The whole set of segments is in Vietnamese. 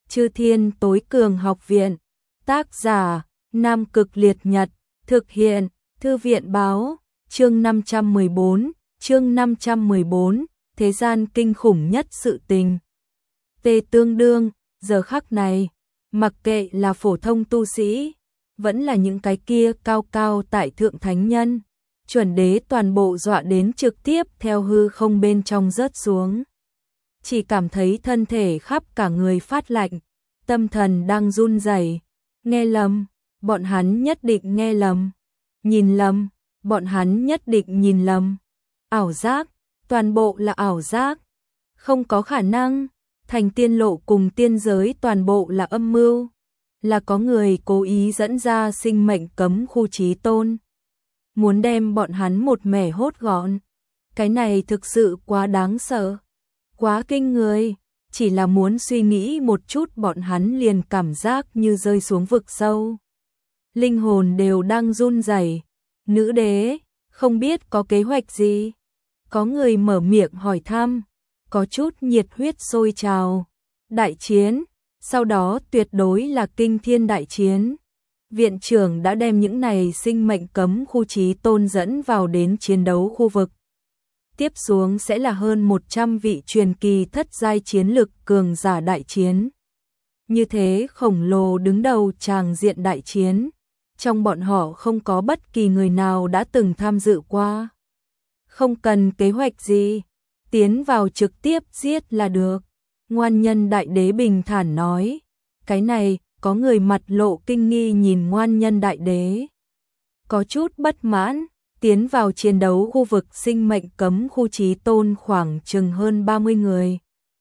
Chư Thiên Tối Cường Học Viện. Tác giả: Nam Cực Liệt Nhật. Thực hiện: Thư viện báo. Chương 514, thế gian kinh khủng nhất sự tình. Tề Tương Đương, giờ khắc này, mặc kệ là phổ thông tu sĩ, vẫn là những cái kia cao cao tại thượng thánh nhân, chuẩn đế toàn bộ dọa đến trực tiếp theo hư không bên trong rớt xuống. Chỉ cảm thấy thân thể khắp cả người phát lạnh, tâm thần đang run rẩy. Nghe lầm, bọn hắn nhất định nghe lầm. Nhìn lầm, bọn hắn nhất định nhìn lầm. Ảo giác, toàn bộ là ảo giác. Không có khả năng, thành tiên lộ cùng tiên giới toàn bộ là âm mưu. Là có người cố ý dẫn ra sinh mệnh cấm khu chí tôn. Muốn đem bọn hắn một mẻ hốt gọn. Cái này thực sự quá đáng sợ. Quá kinh người. Chỉ là muốn suy nghĩ một chút bọn hắn liền cảm giác như rơi xuống vực sâu. Linh hồn đều đang run rẩy. Nữ đế, không biết có kế hoạch gì? Có người mở miệng hỏi thăm, có chút nhiệt huyết sôi trào. Đại chiến, sau đó tuyệt đối là kinh thiên đại chiến. Viện trưởng đã đem những này sinh mệnh cấm khu chí tôn dẫn vào đến chiến đấu khu vực. Tiếp xuống sẽ là hơn 100 vị truyền kỳ thất giai chiến lực cường giả đại chiến. Như thế khổng lồ đứng đầu tràng diện đại chiến. Trong bọn họ không có bất kỳ người nào đã từng tham dự qua. Không cần kế hoạch gì, tiến vào trực tiếp giết là được. Ngoan Nhân Đại Đế bình thản nói. Cái này, có người mặt lộ kinh nghi nhìn Ngoan Nhân Đại Đế. Có chút bất mãn, tiến vào chiến đấu khu vực sinh mệnh cấm khu chí tôn khoảng chừng hơn 30 người.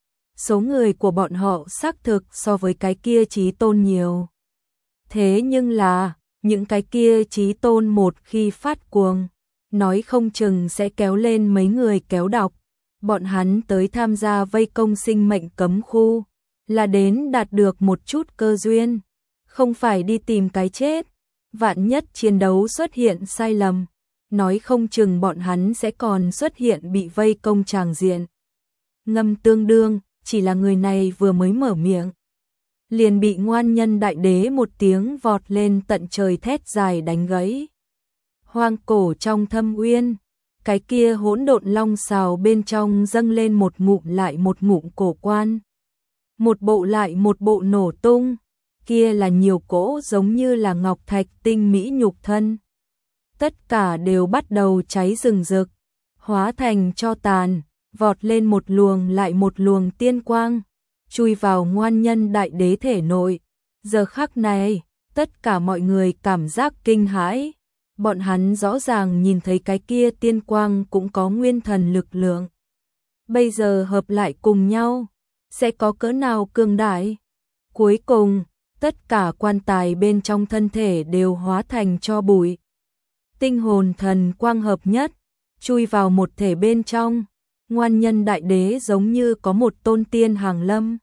Số người của bọn họ xác thực so với cái kia chí tôn nhiều. Thế nhưng là, những cái kia chí tôn một khi phát cuồng, nói không chừng sẽ kéo lên mấy người kéo độc. Bọn hắn tới tham gia vây công sinh mệnh cấm khu, là đến đạt được một chút cơ duyên, không phải đi tìm cái chết. Vạn nhất chiến đấu xuất hiện sai lầm, nói không chừng bọn hắn sẽ còn xuất hiện bị vây công tràng diện. Ngâm Tương Đương, chỉ là người này vừa mới mở miệng, liền bị Ngoan Nhân Đại Đế một tiếng vọt lên tận trời thét dài đánh gãy. Hoang cổ trong thâm uyên, cái kia hỗn độn long xào bên trong dâng lên một ngụm lại một ngụm cổ quan. Một bộ lại một bộ nổ tung, kia là nhiều cỗ giống như là ngọc thạch tinh mỹ nhục thân. Tất cả đều bắt đầu cháy rừng rực, hóa thành tro tàn, vọt lên một luồng lại một luồng tiên quang, chui vào Ngoan Nhân Đại Đế thể nội. Giờ khắc này, tất cả mọi người cảm giác kinh hãi. Bọn hắn rõ ràng nhìn thấy cái kia tiên quang cũng có nguyên thần lực lượng. Bây giờ hợp lại cùng nhau, sẽ có cỡ nào cường đại? Cuối cùng, tất cả quan tài bên trong thân thể đều hóa thành tro bụi. Tinh hồn thần quang hợp nhất, chui vào một thể bên trong. Ngoan Nhân Đại Đế giống như có một tôn tiên hàng lâm.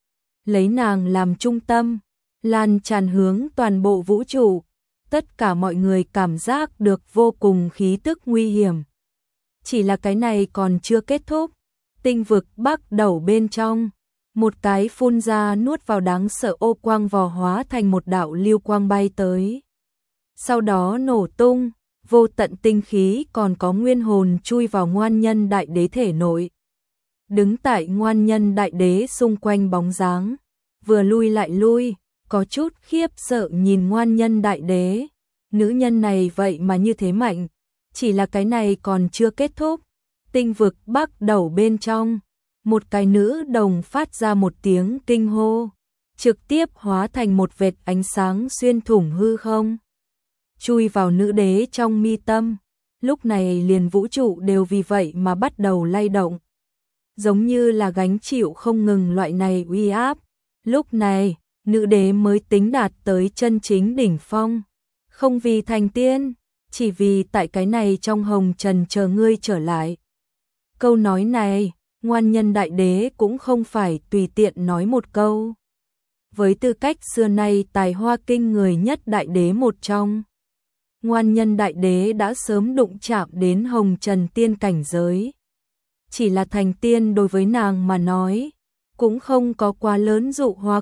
Lấy nàng làm trung tâm, lan tràn hướng toàn bộ vũ trụ. Tất cả mọi người cảm giác được vô cùng khí tức nguy hiểm. Chỉ là cái này còn chưa kết thúc. Tinh vực Bắc Đầu bên trong, một cái phun ra nuốt vào đáng sợ ô quang vò hóa thành một đạo lưu quang bay tới. Sau đó nổ tung, vô tận tinh khí còn có nguyên hồn chui vào Ngoan Nhân Đại Đế thể nội. Đứng tại Ngoan Nhân Đại Đế xung quanh bóng dáng, vừa lui lại lui, có chút khiếp sợ nhìn Ngoan Nhân Đại Đế. Nữ nhân này vậy mà như thế mạnh, chỉ là cái này còn chưa kết thúc. Tinh vực Bắc Đầu bên trong, một cái nữ đồng phát ra một tiếng kinh hô, trực tiếp hóa thành một vệt ánh sáng xuyên thủng hư không, chui vào nữ đế trong mi tâm. Lúc này liền vũ trụ đều vì vậy mà bắt đầu lay động, giống như là gánh chịu không ngừng loại này uy áp. Lúc này, nữ đế mới tính đạt tới chân chính đỉnh phong, không vì thành tiên, chỉ vì tại cái này trong hồng trần chờ ngươi trở lại. Câu nói này, Ngoan Nhân Đại Đế cũng không phải tùy tiện nói một câu. Với tư cách xưa nay tài hoa kinh người nhất đại đế một trong, Ngoan Nhân Đại Đế đã sớm đụng chạm đến hồng trần tiên cảnh giới. Chỉ là thành tiên đối với nàng mà nói, cũng không có quá lớn dụ hoặc,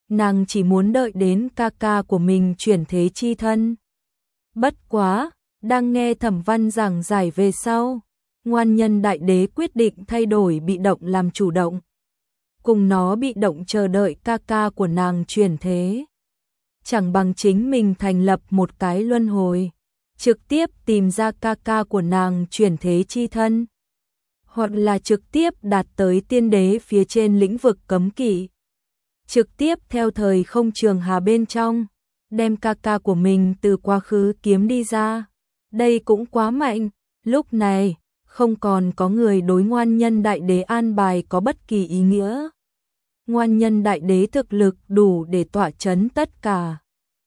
nàng chỉ muốn đợi đến ca ca của mình chuyển thế chi thân. Bất quá, đang nghe Thẩm Văn giảng giải về sau, Ngoan Nhân Đại Đế quyết định thay đổi bị động làm chủ động. Cùng nó bị động chờ đợi ca ca của nàng chuyển thế. Chẳng bằng chính mình thành lập một cái luân hồi, trực tiếp tìm ra ca ca của nàng chuyển thế chi thân. Hoặc là trực tiếp đạt tới tiên đế phía trên lĩnh vực cấm kỵ. Trực tiếp theo thời không trường hà bên trong, đem ca ca của mình từ quá khứ kiếm đi ra. Đây cũng quá mạnh, lúc này, không còn có người đối Ngoan Nhân Đại Đế an bài có bất kỳ ý nghĩa. Ngoan Nhân Đại Đế thực lực đủ để tọa chấn tất cả.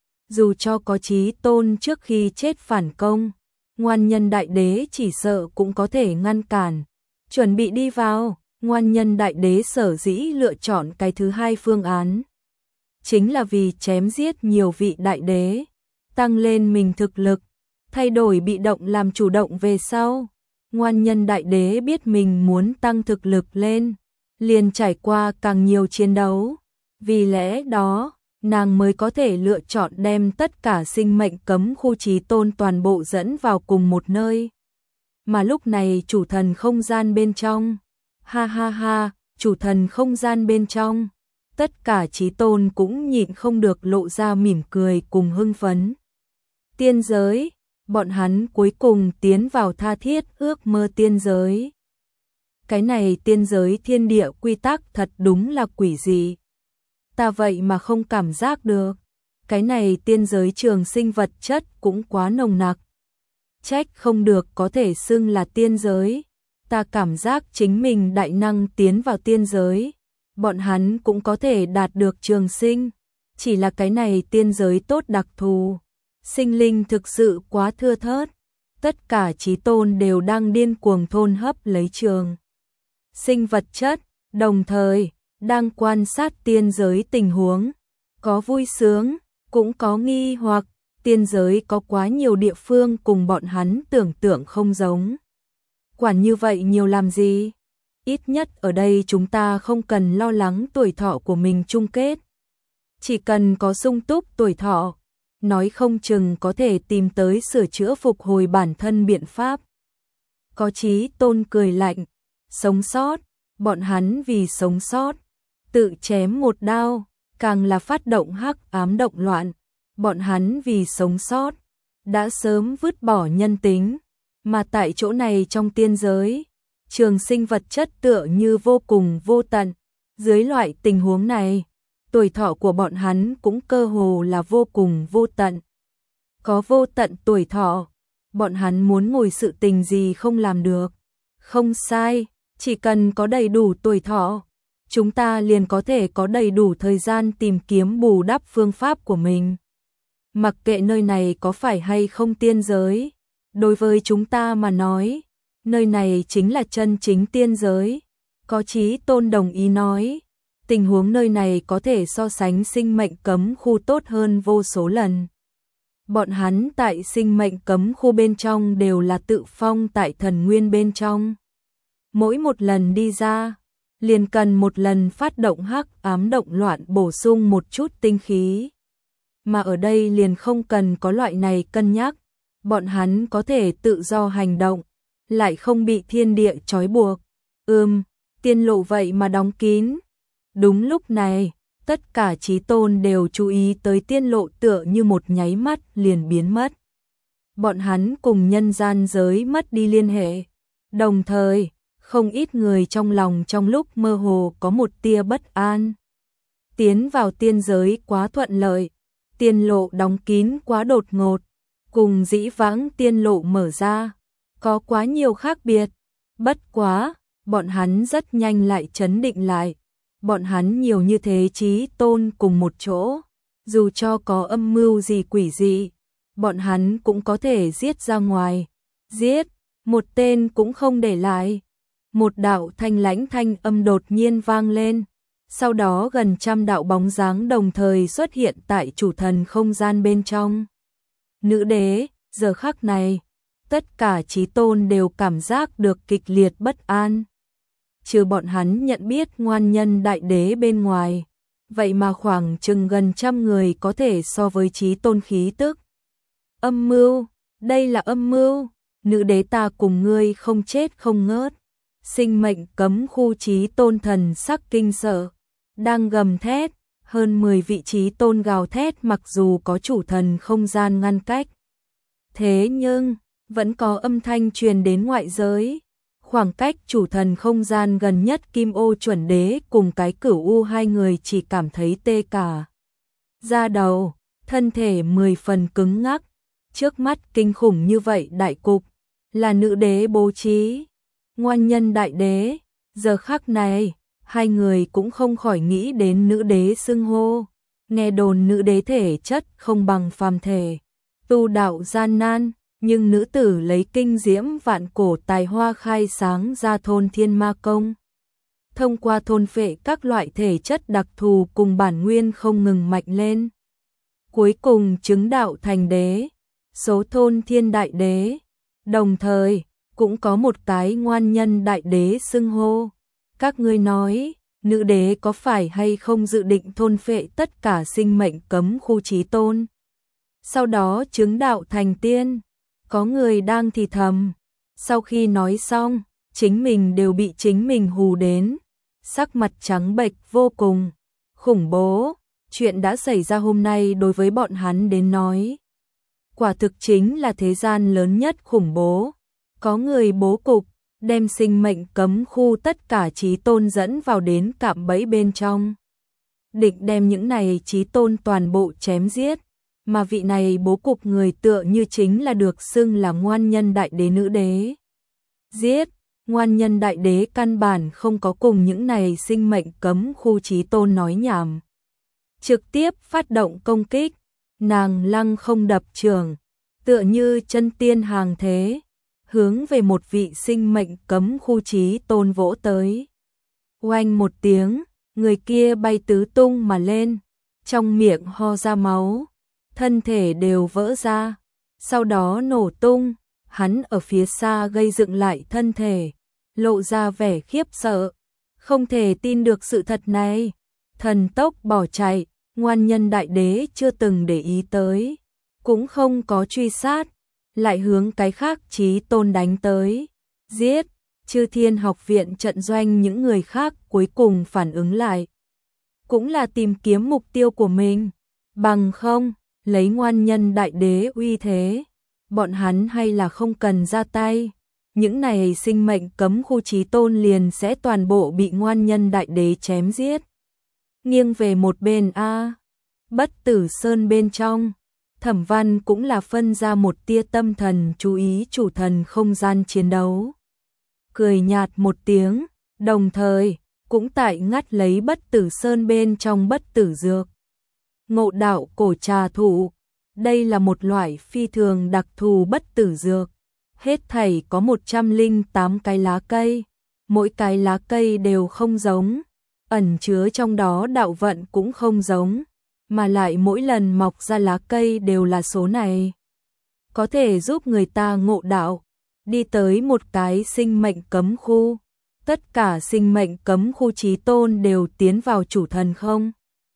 Dù cho có Chí Tôn trước khi chết phản công, Ngoan Nhân Đại Đế chỉ sợ cũng có thể ngăn cản. Chuẩn bị đi vào, Ngoan Nhân Đại Đế sở dĩ lựa chọn cái thứ hai phương án. Chính là vì chém giết nhiều vị đại đế, tăng lên mình thực lực, thay đổi bị động làm chủ động về sau. Ngoan Nhân Đại Đế biết mình muốn tăng thực lực lên, liền trải qua càng nhiều chiến đấu. Vì lẽ đó, nàng mới có thể lựa chọn đem tất cả sinh mệnh cấm khu Chí Tôn toàn bộ dẫn vào cùng một nơi. Mà lúc này chủ thần không gian bên trong, ha ha ha, chủ thần không gian bên trong, tất cả Chí Tôn cũng nhịn không được lộ ra mỉm cười cùng hưng phấn. Tiên giới, bọn hắn cuối cùng tiến vào tha thiết ước mơ tiên giới. Cái này tiên giới thiên địa quy tắc thật đúng là quỷ dị. Ta vậy mà không cảm giác được. Cái này tiên giới trường sinh vật chất cũng quá nồng nặc. Trách không được có thể xưng là tiên giới. Ta cảm giác chính mình đại năng tiến vào tiên giới. Bọn hắn cũng có thể đạt được trường sinh. Chỉ là cái này tiên giới tốt đặc thù. Sinh linh thực sự quá thưa thớt. Tất cả Chí Tôn đều đang điên cuồng thôn hấp lấy trường sinh vật chất, đồng thời đang quan sát tiên giới tình huống, có vui sướng, cũng có nghi hoặc, tiên giới có quá nhiều địa phương cùng bọn hắn tưởng tượng không giống. Quản như vậy nhiều làm gì? Ít nhất ở đây chúng ta không cần lo lắng tuổi thọ của mình chung kết. Chỉ cần có sung túc tuổi thọ, nói không chừng có thể tìm tới sửa chữa phục hồi bản thân biện pháp. Có Chí Tôn cười lạnh, sống sót, bọn hắn vì sống sót, tự chém một đao, càng là phát động hắc ám động loạn, bọn hắn vì sống sót, đã sớm vứt bỏ nhân tính, mà tại chỗ này trong tiên giới, trường sinh vật chất tựa như vô cùng vô tận, dưới loại tình huống này, tuổi thọ của bọn hắn cũng cơ hồ là vô cùng vô tận. Có vô tận tuổi thọ, bọn hắn muốn ngồi sự tình gì không làm được. Không sai, chỉ cần có đầy đủ tuổi thọ, chúng ta liền có thể có đầy đủ thời gian tìm kiếm bù đắp phương pháp của mình. Mặc kệ nơi này có phải hay không tiên giới, đối với chúng ta mà nói, nơi này chính là chân chính tiên giới. Có Chí Tôn đồng ý nói, tình huống nơi này có thể so sánh sinh mệnh cấm khu tốt hơn vô số lần. Bọn hắn tại sinh mệnh cấm khu bên trong đều là tự phong tại thần nguyên bên trong. Mỗi một lần đi ra, liền cần một lần phát động hắc ám động loạn bổ sung một chút tinh khí. Mà ở đây liền không cần có loại này cân nhắc, bọn hắn có thể tự do hành động, lại không bị thiên địa trói buộc. Tiên lộ vậy mà đóng kín. Đúng lúc này, tất cả Chí Tôn đều chú ý tới tiên lộ tựa như một nháy mắt liền biến mất. Bọn hắn cùng nhân gian giới mất đi liên hệ. Đồng thời, không ít người trong lòng trong lúc mơ hồ có một tia bất an. Tiến vào tiên giới quá thuận lợi, tiên lộ đóng kín quá đột ngột, cùng dĩ vãng tiên lộ mở ra, có quá nhiều khác biệt. Bất quá, bọn hắn rất nhanh lại trấn định lại. Bọn hắn nhiều như thế Chí Tôn cùng một chỗ, dù cho có âm mưu gì quỷ dị, bọn hắn cũng có thể giết ra ngoài. Giết, một tên cũng không để lại. Một đạo thanh lãnh thanh âm đột nhiên vang lên, sau đó gần trăm đạo bóng dáng đồng thời xuất hiện tại chủ thần không gian bên trong. Nữ đế, giờ khắc này, tất cả Chí Tôn đều cảm giác được kịch liệt bất an. Trừ bọn hắn nhận biết Ngoan Nhân Đại Đế bên ngoài, vậy mà khoảng chừng gần trăm người có thể so với chí tôn khí tức. Âm mưu, đây là âm mưu, nữ đế ta cùng ngươi không chết không ngớt. Sinh mệnh cấm khu chí tôn thần sắc kinh sợ, đang gầm thét, hơn 10 vị chí tôn gào thét mặc dù có chủ thần không gian ngăn cách. Thế nhưng, vẫn có âm thanh truyền đến ngoại giới. Khoảng cách chủ thần không gian gần nhất Kim Ô chuẩn đế cùng cái Cửu U hai người chỉ cảm thấy tê cả da đầu, thân thể 10 phần cứng ngắc. Trước mắt kinh khủng như vậy đại cục, là nữ đế bố trí. Ngoan nhân đại đế, giờ khắc này, hai người cũng không khỏi nghĩ đến nữ đế xưng hô. Nghe đồn nữ đế thể chất không bằng phàm thể, tu đạo gian nan, nhưng nữ tử lấy kinh diễm vạn cổ tài hoa khai sáng ra thôn thiên ma công. Thông qua thôn phệ các loại thể chất đặc thù cùng bản nguyên không ngừng mạnh lên. Cuối cùng chứng đạo thành đế, số thôn thiên đại đế. Đồng thời, cũng có một cái ngoan nhân đại đế xưng hô. Các ngươi nói, nữ đế có phải hay không dự định thôn phệ tất cả sinh mệnh cấm khu chí tôn? Sau đó chứng đạo thành tiên. Có người đang thì thầm. Sau khi nói xong, chính mình đều bị chính mình hù đến. Sắc mặt trắng bệch vô cùng. Khủng bố. Chuyện đã xảy ra hôm nay đối với bọn hắn đến nói. Quả thực chính là thế gian lớn nhất khủng bố. Có người bố cục, đem sinh mệnh cấm khu tất cả chí tôn dẫn vào đến cạm bẫy bên trong. Định đem những này chí tôn toàn bộ chém giết. Mà vị này bố cục người tựa như chính là được xưng là ngoan nhân đại đế nữ đế. Giết, ngoan nhân đại đế căn bản không có cùng những này sinh mệnh cấm khu chí tôn nói nhảm. Trực tiếp phát động công kích, nàng lăng không đập trường, tựa như chân tiên hàng thế, hướng về một vị sinh mệnh cấm khu chí tôn vỗ tới. Oanh một tiếng, người kia bay tứ tung mà lên, trong miệng ho ra máu. Thân thể đều vỡ ra, sau đó nổ tung, hắn ở phía xa gây dựng lại thân thể, lộ ra vẻ khiếp sợ, không thể tin được sự thật này, thần tốc bỏ chạy, ngoan nhân đại đế chưa từng để ý tới, cũng không có truy sát, lại hướng cái khác chí tôn đánh tới, giết, Chư Thiên Học viện trận doanh những người khác cuối cùng phản ứng lại, cũng là tìm kiếm mục tiêu của mình, bằng không lấy ngoan nhân đại đế uy thế, bọn hắn hay là không cần ra tay, những này sinh mệnh cấm khu chí tôn liền sẽ toàn bộ bị ngoan nhân đại đế chém giết. Nghiêng về một bên Bất Tử Sơn bên trong, Thẩm Văn cũng là phân ra một tia tâm thần chú ý chủ thần không gian chiến đấu. Cười nhạt một tiếng, đồng thời cũng tại ngắt lấy Bất Tử Sơn bên trong bất tử dược. Ngộ đạo cổ trà thụ, đây là một loại phi thường đặc thù bất tử dược. Hết thảy có 108 cái lá cây, mỗi cái lá cây đều không giống, ẩn chứa trong đó đạo vận cũng không giống, mà lại mỗi lần mọc ra lá cây đều là số này. Có thể giúp người ta ngộ đạo, đi tới một cái sinh mệnh cấm khu. Tất cả sinh mệnh cấm khu chí tôn đều tiến vào chủ thần không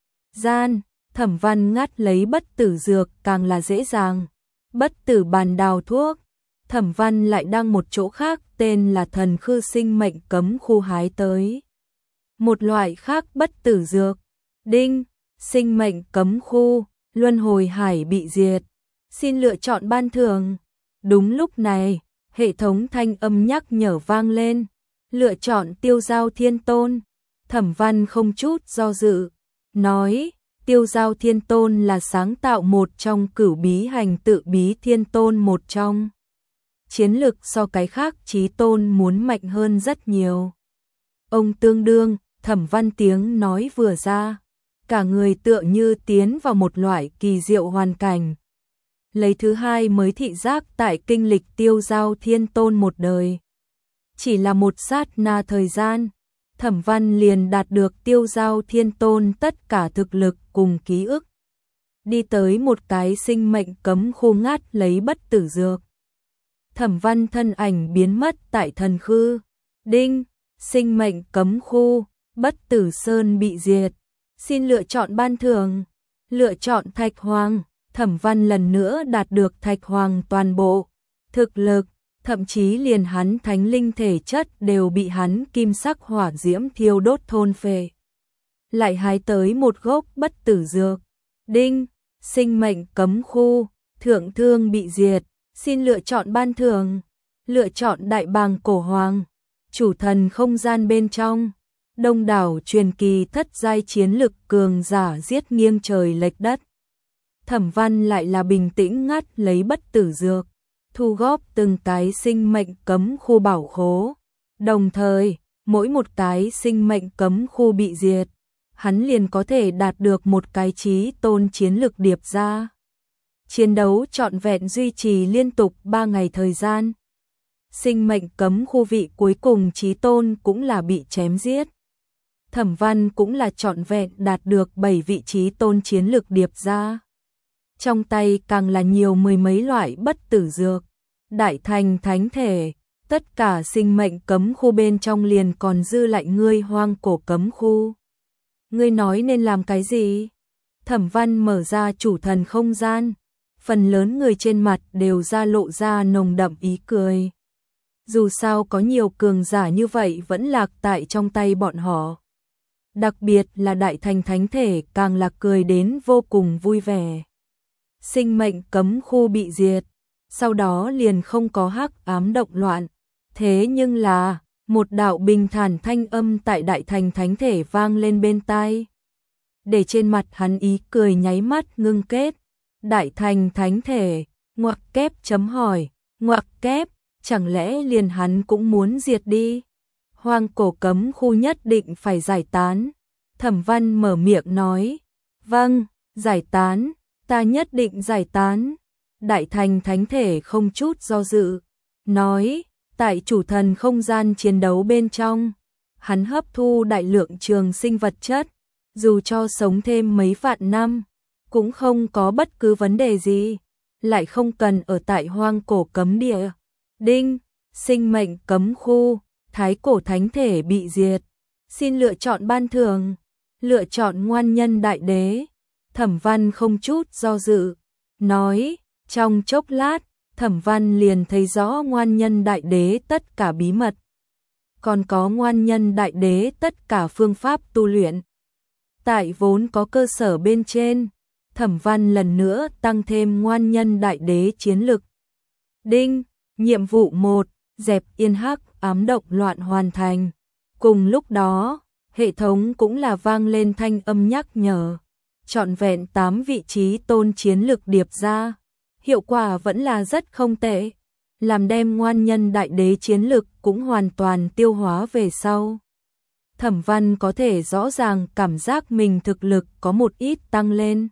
gian. Thẩm Văn ngắt lấy bất tử dược càng là dễ dàng. Bất tử bàn đào thuốc, Thẩm Văn lại đang một chỗ khác tên là thần khư sinh mệnh cấm khu hái tới. Một loại khác bất tử dược, đinh, sinh mệnh cấm khu, luân hồi hải bị diệt. Xin lựa chọn ban thưởng. Đúng lúc này, hệ thống thanh âm nhắc nhở vang lên. Lựa chọn Tiêu Giao Thiên Tôn. Thẩm Văn không chút do dự, nói, Tiêu Giao Thiên Tôn là sáng tạo một trong cửu bí hành tự bí thiên tôn một trong. Chiến lực so cái khác chí tôn muốn mạnh hơn rất nhiều. Ông tương đương, Thẩm Văn tiếng nói vừa ra, cả người tựa như tiến vào một loại kỳ diệu hoàn cảnh. Lấy thứ hai mới thị giác tại kinh lịch Tiêu Giao Thiên Tôn một đời. Chỉ là một sát na thời gian, Thẩm Văn liền đạt được Tiêu Giao Thiên Tôn tất cả thực lực cùng ký ức. Đi tới một cái sinh mệnh cấm khu ngắt lấy bất tử dược. Thẩm Văn thân ảnh biến mất tại thần khư. Đinh, sinh mệnh cấm khu, Bất Tử Sơn bị diệt. Xin lựa chọn ban thưởng. Lựa chọn Thạch Hoàng. Thẩm Văn lần nữa đạt được Thạch Hoàng toàn bộ thực lực, thậm chí liền hắn thánh linh thể chất đều bị hắn kim sắc hỏa diễm thiêu đốt thôn phệ. Lại hái tới một gốc bất tử dược. Đinh, sinh mệnh cấm khu, thượng thương bị diệt, xin lựa chọn ban thưởng. Lựa chọn Đại Bàng Cổ Hoàng, chủ thần không gian bên trong. Đông đảo truyền kỳ thất giai chiến lực cường giả giết nghiêng trời lệch đất. Thẩm Văn lại là bình tĩnh ngắt lấy bất tử dược, thu góp từng cái sinh mệnh cấm khu bảo khố. Đồng thời, mỗi một cái sinh mệnh cấm khu bị diệt, hắn liền có thể đạt được một cái chí tôn chiến lực điệp ra. Chiến đấu trọn vẹn duy trì liên tục 3 ngày thời gian. Sinh mệnh cấm khu vị cuối cùng chí tôn cũng là bị chém giết. Thẩm Văn cũng là trọn vẹn đạt được 7 vị chí tôn chiến lực điệp ra. Trong tay càng là nhiều mười mấy loại bất tử dược. Đại thành thánh thể, tất cả sinh mệnh cấm khu bên trong liền còn dư lại ngươi hoang cổ cấm khu. Ngươi nói nên làm cái gì? Thẩm Văn mở ra chủ thần không gian, phần lớn người trên mặt đều ra lộ ra nồng đậm ý cười. Dù sao có nhiều cường giả như vậy vẫn lạc tại trong tay bọn họ. Đặc biệt là đại thành thánh thể càng là cười đến vô cùng vui vẻ. Sinh mệnh cấm khu bị diệt, sau đó liền không có hắc ám động loạn. Thế nhưng là, một đạo bình thản thanh âm tại đại thành thánh thể vang lên bên tai. Để trên mặt hắn ý cười nháy mắt ngưng kết. Đại thành thánh thể, ngoặc kép chấm hỏi, ngoặc kép, chẳng lẽ liền hắn cũng muốn diệt đi? Hoang cổ cấm khu nhất định phải giải tán. Thẩm Văn mở miệng nói, vâng, giải tán, ta nhất định giải tán. Đại thành thánh thể không chút do dự, nói, tại chủ thần không gian chiến đấu bên trong, hắn hấp thu đại lượng trường sinh vật chất, dù cho sống thêm mấy vạn năm, cũng không có bất cứ vấn đề gì, lại không cần ở tại hoang cổ cấm địa. Đinh, sinh mệnh cấm khu, thái cổ thánh thể bị diệt. Xin lựa chọn ban thưởng. Lựa chọn ngoan nhân đại đế. Thẩm Văn không chút do dự, nói, trong chốc lát, Thẩm Văn liền thấy rõ ngoan nhân đại đế tất cả bí mật. Còn có ngoan nhân đại đế tất cả phương pháp tu luyện. Tại vốn có cơ sở bên trên, Thẩm Văn lần nữa tăng thêm ngoan nhân đại đế chiến lực. Đinh, nhiệm vụ 1, dẹp yên hắc ám động loạn hoàn thành. Cùng lúc đó, hệ thống cũng là vang lên thanh âm nhắc nhở. Trọn vẹn 8 vị trí tôn chiến lực điệp ra. Hiệu quả vẫn là rất không tệ. Làm đem ngoan nhân đại đế chiến lực cũng hoàn toàn tiêu hóa về sau. Thẩm Văn có thể rõ ràng cảm giác mình thực lực có một ít tăng lên.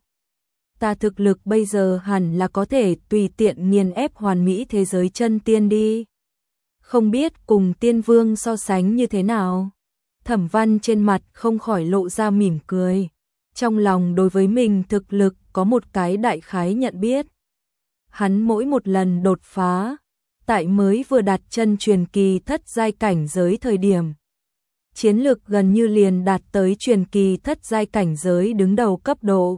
Ta thực lực bây giờ hẳn là có thể tùy tiện nghiền ép hoàn mỹ thế giới chân tiên đi. Không biết cùng tiên vương so sánh như thế nào. Thẩm Văn trên mặt không khỏi lộ ra mỉm cười. Trong lòng đối với mình thực lực có một cái đại khái nhận biết. Hắn mỗi một lần đột phá, tại mới vừa đặt chân truyền kỳ thất giai cảnh giới thời điểm. Chiến lực gần như liền đạt tới truyền kỳ thất giai cảnh giới đứng đầu cấp độ.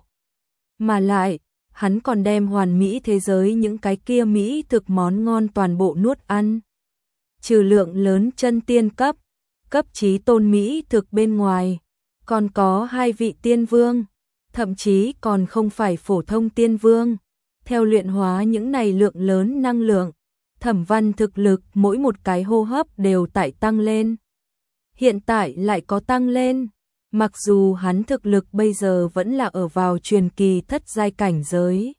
Mà lại, hắn còn đem hoàn mỹ thế giới những cái kia mỹ thực món ngon toàn bộ nuốt ăn. Trừ lượng lớn chân tiên cấp chí tôn mỹ thực bên ngoài, còn có 2 vị tiên vương, thậm chí còn không phải phổ thông tiên vương. Theo luyện hóa những này lượng lớn năng lượng, Thẩm Văn thực lực mỗi một cái hô hấp đều tại tăng lên. Hiện tại lại có tăng lên, mặc dù hắn thực lực bây giờ vẫn là ở vào truyền kỳ thất giai cảnh giới.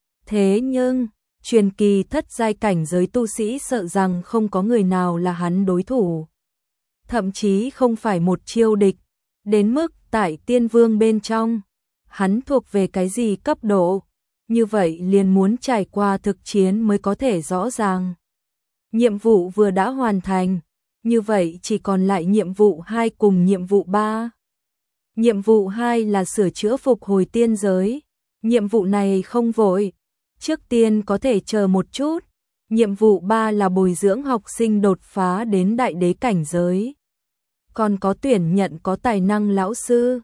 Thế nhưng, truyền kỳ thất giai cảnh giới tu sĩ sợ rằng không có người nào là hắn đối thủ. Thậm chí không phải một chiêu địch, đến mức tại tiên vương bên trong, hắn thuộc về cái gì cấp độ, như vậy liền muốn trải qua thực chiến mới có thể rõ ràng. Nhiệm vụ vừa đã hoàn thành, như vậy chỉ còn lại nhiệm vụ 2 cùng nhiệm vụ 3. Nhiệm vụ 2 là sửa chữa phục hồi tiên giới, nhiệm vụ này không vội, trước tiên có thể chờ một chút. Nhiệm vụ 3 là bồi dưỡng học sinh đột phá đến đại đế cảnh giới. Còn có tuyển nhận có tài năng lão sư.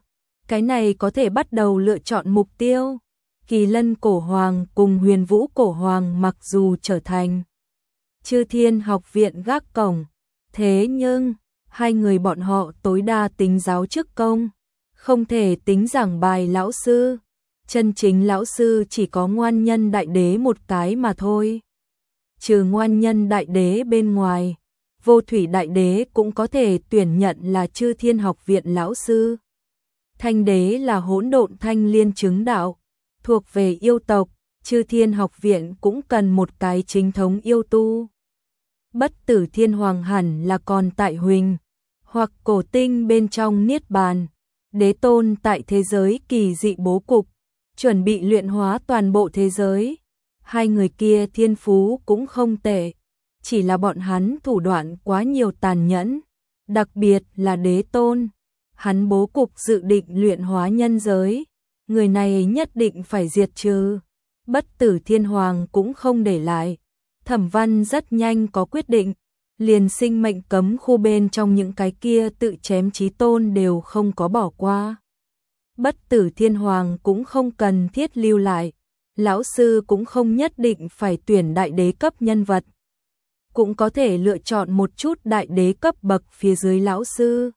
Cái này có thể bắt đầu lựa chọn mục tiêu. Kỳ Lân Cổ Hoàng cùng Huyền Vũ Cổ Hoàng mặc dù trở thành Chư Thiên Học Viện gác cổng, thế nhưng hai người bọn họ tối đa tính giáo chức công, không thể tính giảng bài lão sư. Chân chính lão sư chỉ có Ngoan Nhân Đại Đế một cái mà thôi. Trừ Ngoan Nhân Đại Đế bên ngoài, Vô Thủy Đại Đế cũng có thể tuyển nhận là Chư Thiên Học Viện lão sư. Thanh Đế là hỗn độn thanh liên chứng đạo, thuộc về yêu tộc, Chư Thiên Học Viện cũng cần một cái chính thống yêu tu. Bất Tử Thiên Hoàng hẳn là còn tại Huỳnh hoặc Cổ Tinh bên trong Niết Bàn, Đế Tôn tại thế giới kỳ dị bố cục, chuẩn bị luyện hóa toàn bộ thế giới. Hai người kia thiên phú cũng không tệ, chỉ là bọn hắn thủ đoạn quá nhiều tàn nhẫn, đặc biệt là Đế Tôn. Hắn bố cục dự định luyện hóa nhân giới, người này nhất định phải diệt trừ. Bất Tử Thiên Hoàng cũng không để lại. Thẩm Văn rất nhanh có quyết định, liền sinh mệnh cấm khu bên trong những cái kia tự chém chí tôn đều không có bỏ qua. Bất Tử Thiên Hoàng cũng không cần thiết lưu lại, lão sư cũng không nhất định phải tuyển đại đế cấp nhân vật, cũng có thể lựa chọn một chút đại đế cấp bậc phía dưới lão sư.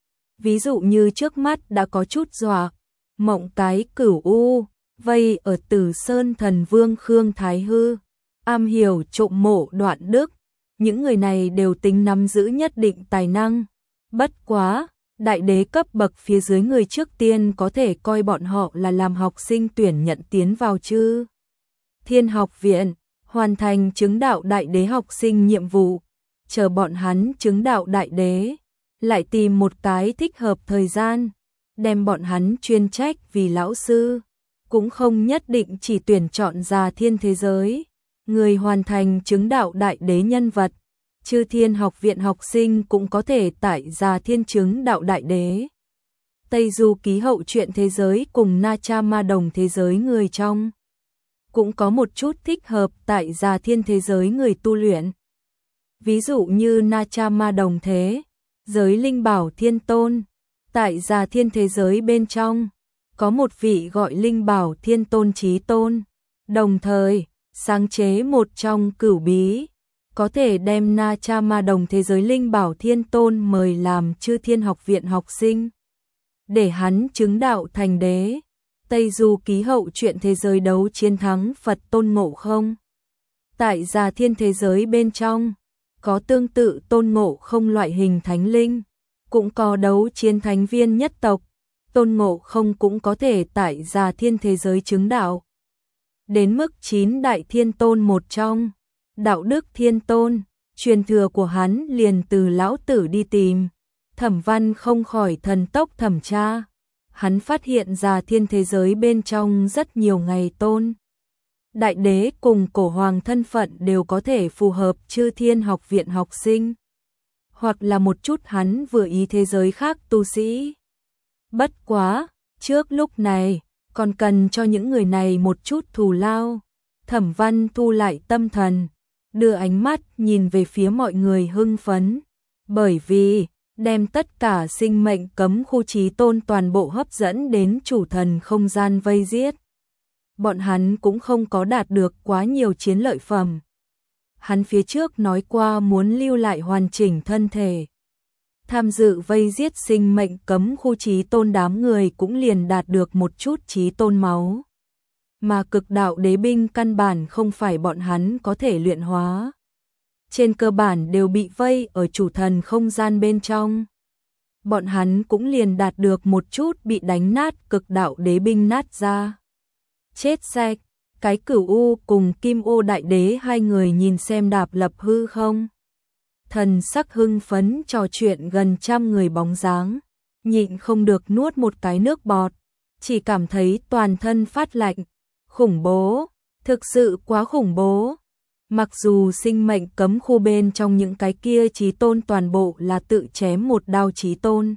Ví dụ như trước mắt đã có chút dọa, Mộng Cái Cửu U, vây ở Tử Sơn Thần Vương Khương Thái Hư, am hiểu trộm mộ Đoạn Đức, những người này đều tính nắm giữ nhất định tài năng. Bất quá, đại đế cấp bậc phía dưới người trước tiên có thể coi bọn họ là làm học sinh tuyển nhận tiến vào Chư Thiên Học Viện, hoàn thành chứng đạo đại đế học sinh nhiệm vụ, chờ bọn hắn chứng đạo đại đế, lại tìm một cái thích hợp thời gian, đem bọn hắn chuyên trách vì lão sư, cũng không nhất định chỉ tuyển chọn ra thiên thế giới, người hoàn thành chứng đạo đại đế nhân vật. Chư Thiên Học Viện học sinh cũng có thể tại Già Thiên chứng đạo đại đế. Tây Du Ký Hậu Truyện thế giới cùng Na Cha Ma Đồng thế giới người trong, cũng có một chút thích hợp tại Già Thiên thế giới người tu luyện. Ví dụ như Na Cha Ma Đồng thế giới Linh Bảo Thiên Tôn, tại Già Thiên thế giới bên trong, có một vị gọi Linh Bảo Thiên Tôn Chí Tôn, đồng thời sáng chế một trong cửu bí, có thể đem Na Cha Ma Đồng thế giới Linh Bảo Thiên Tôn mời làm Chư Thiên Học Viện học sinh, để hắn chứng đạo thành đế. Tây Du Ký Hậu Truyện thế giới đấu chiến thắng Phật Tôn Ngộ Không. Tại Già Thiên thế giới bên trong, có tương tự Tôn Ngộ Không loại hình thánh linh, cũng có đấu chiến thánh viên nhất tộc, Tôn Ngộ Không cũng có thể tại Già Thiên thế giới chứng đạo. Đến mức 9 đại thiên tôn một trong, Đạo Đức Thiên Tôn, truyền thừa của hắn liền từ lão tử đi tìm. Thẩm Văn không khỏi thần tốc thẩm tra, hắn phát hiện Già Thiên thế giới bên trong rất nhiều ngày tôn đại đế cùng cổ hoàng thân phận đều có thể phù hợp Chư Thiên Học Viện học sinh, hoặc là một chút hắn vừa ý thế giới khác tu sĩ. Bất quá, trước lúc này, còn cần cho những người này một chút thù lao. Thẩm Văn thu lại tâm thần, đưa ánh mắt nhìn về phía mọi người hưng phấn, bởi vì đem tất cả sinh mệnh cấm khu chí tôn toàn bộ hấp dẫn đến chủ thần không gian vây giết. Bọn hắn cũng không có đạt được quá nhiều chiến lợi phẩm. Hắn phía trước nói qua muốn lưu lại hoàn chỉnh thân thể. Tham dự vây giết sinh mệnh cấm khu chí tôn đám người cũng liền đạt được một chút chí tôn máu. Mà cực đạo đế binh căn bản không phải bọn hắn có thể luyện hóa. Trên cơ bản đều bị vây ở chủ thần không gian bên trong. Bọn hắn cũng liền đạt được một chút bị đánh nát cực đạo đế binh nát ra. Chết sạch, cái Cửu U cùng Kim Ô đại đế hai người nhìn xem đạp lập hư không. Thần sắc hưng phấn trò chuyện gần 100 người bóng dáng, nhịn không được nuốt một cái nước bọt, chỉ cảm thấy toàn thân phát lạnh, khủng bố, thực sự quá khủng bố. Mặc dù sinh mệnh cấm khu bên trong những cái kia chí tôn toàn bộ là tự chém một đao chí tôn,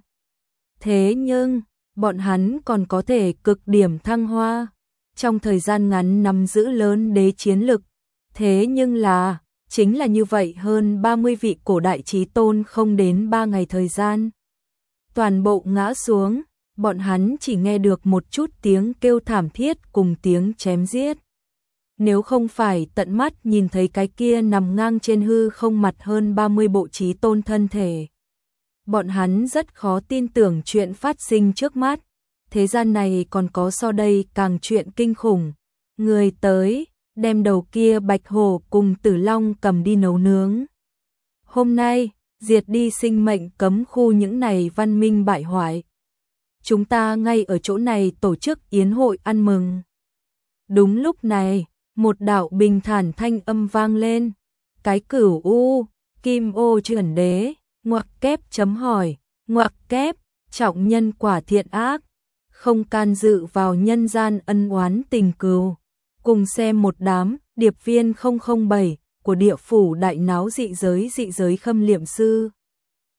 thế nhưng bọn hắn còn có thể cực điểm thăng hoa, trong thời gian ngắn nắm giữ lớn đế chiến lực. Thế nhưng là, chính là như vậy hơn 30 vị cổ đại chí tôn không đến 3 ngày thời gian, toàn bộ ngã xuống, bọn hắn chỉ nghe được một chút tiếng kêu thảm thiết cùng tiếng chém giết. Nếu không phải tận mắt nhìn thấy cái kia nằm ngang trên hư không mặt hơn 30 bộ chí tôn thân thể, bọn hắn rất khó tin tưởng chuyện phát sinh trước mắt. Thế gian này còn có so đây càng chuyện kinh khủng. Người tới, đem đầu kia bạch hổ cùng tử long cầm đi nấu nướng. Hôm nay, diệt đi sinh mệnh cấm khu những này văn minh bại hoại. Chúng ta ngay ở chỗ này tổ chức yến hội ăn mừng. Đúng lúc này, một đạo bình thản thanh âm vang lên. Cái Cửu U, Kim Ô Chuẩn Đế, ngoặc kép chấm hỏi, ngoặc kép, trọng nhân quả thiện ác, không can dự vào nhân gian ân oán tình cừu. Cùng xem một đám điệp viên 007 của địa phủ đại náo dị giới khâm liệm sư.